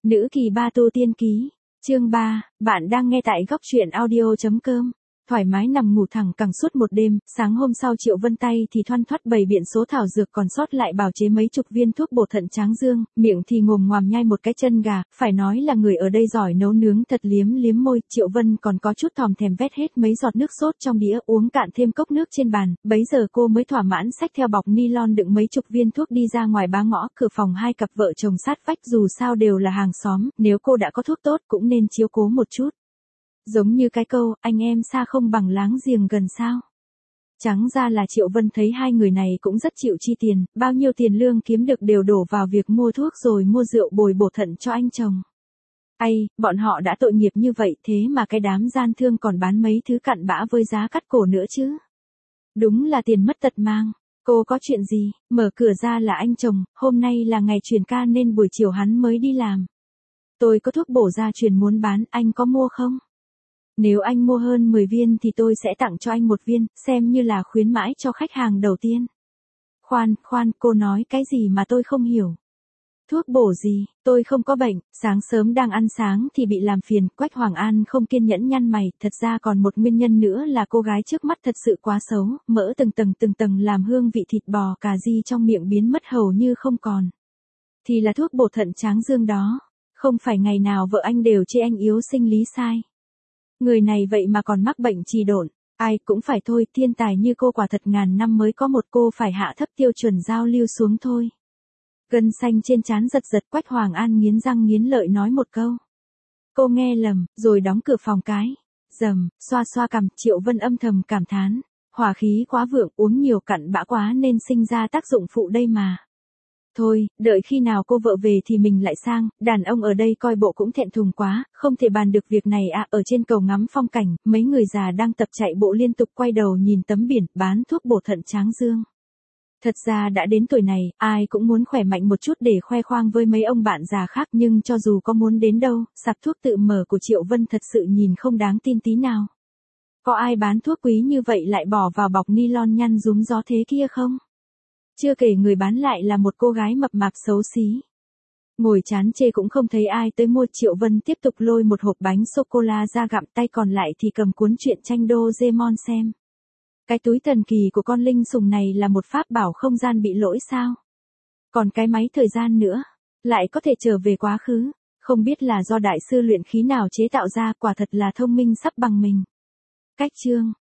Nữ kỳ ba tu tiên ký, chương 3, bạn đang nghe tại góc truyện audio.com. Thoải mái nằm ngủ thẳng cẳng suốt một đêm, sáng hôm sau Triệu Vân tay thì thoăn thoắt bày biện số thảo dược còn sót lại bào chế mấy chục viên thuốc bổ thận tráng dương, miệng thì ngồm ngoàm nhai một cái chân gà, phải nói là người ở đây giỏi nấu nướng thật, liếm liếm môi, Triệu Vân còn có chút thòm thèm vét hết mấy giọt nước sốt trong đĩa, uống cạn thêm cốc nước trên bàn, bấy giờ cô mới thỏa mãn xách theo bọc nylon đựng mấy chục viên thuốc đi ra ngoài bá ngõ, cửa phòng hai cặp vợ chồng sát vách dù sao đều là hàng xóm, nếu cô đã có thuốc tốt cũng nên chiếu cố một chút. Giống như cái câu, anh em xa không bằng láng giềng gần sao. Trắng ra là Triệu Vân thấy hai người này cũng rất chịu chi tiền, bao nhiêu tiền lương kiếm được đều đổ vào việc mua thuốc rồi mua rượu bồi bổ thận cho anh chồng. Bọn họ đã tội nghiệp như vậy thế mà cái đám gian thương còn bán mấy thứ cặn bã với giá cắt cổ nữa chứ. Đúng là tiền mất tật mang. Cô có chuyện gì? Mở cửa ra là anh chồng, hôm nay là ngày chuyển ca nên buổi chiều hắn mới đi làm. Tôi có thuốc bổ gia truyền muốn bán, anh có mua không? Nếu anh mua hơn 10 viên thì tôi sẽ tặng cho anh một viên, xem như là khuyến mãi cho khách hàng đầu tiên. Khoan, cô nói cái gì mà tôi không hiểu. Thuốc bổ gì, tôi không có bệnh, sáng sớm đang ăn sáng thì bị làm phiền, Quách Hoàng An không kiên nhẫn nhăn mày, thật ra còn một nguyên nhân nữa là cô gái trước mắt thật sự quá xấu, mỡ từng tầng làm hương vị thịt bò cà ri trong miệng biến mất hầu như không còn. Thì là thuốc bổ thận tráng dương đó, không phải ngày nào vợ anh đều chê anh yếu sinh lý sai. Người này vậy mà còn mắc bệnh trì độn, ai cũng phải thôi, thiên tài như cô quả thật ngàn năm mới có một, cô phải hạ thấp tiêu chuẩn giao lưu xuống thôi. Gân xanh trên trán giật, Quách Hoàng An nghiến răng nghiến lợi nói một câu. Cô nghe lầm, rồi đóng cửa phòng cái. Dầm, xoa cằm, Triệu Vân âm thầm cảm thán. Hỏa khí quá vượng, uống nhiều cặn bã quá nên sinh ra tác dụng phụ đây mà. Thôi, đợi khi nào cô vợ về thì mình lại sang, đàn ông ở đây coi bộ cũng thẹn thùng quá, không thể bàn được việc này à. Ở trên cầu ngắm phong cảnh, mấy người già đang tập chạy bộ liên tục quay đầu nhìn tấm biển, bán thuốc bổ thận tráng dương. Thật ra đã đến tuổi này, ai cũng muốn khỏe mạnh một chút để khoe khoang với mấy ông bạn già khác, nhưng cho dù có muốn đến đâu, sạp thuốc tự mở của Triệu Vân thật sự nhìn không đáng tin tí nào. Có ai bán thuốc quý như vậy lại bỏ vào bọc nylon nhăn rúm gió thế kia không? Chưa kể người bán lại là một cô gái mập mạp xấu xí. Ngồi chán chê cũng không thấy ai tới mua, Triệu Vân tiếp tục lôi một hộp bánh sô-cô-la ra gặm, tay còn lại thì cầm cuốn truyện tranh Doraemon xem. Cái túi thần kỳ của con linh sùng này là một pháp bảo không gian bị lỗi sao? Còn cái máy thời gian nữa, lại có thể trở về quá khứ, không biết là do đại sư luyện khí nào chế tạo ra, quả thật là thông minh sắp bằng mình. Cách chương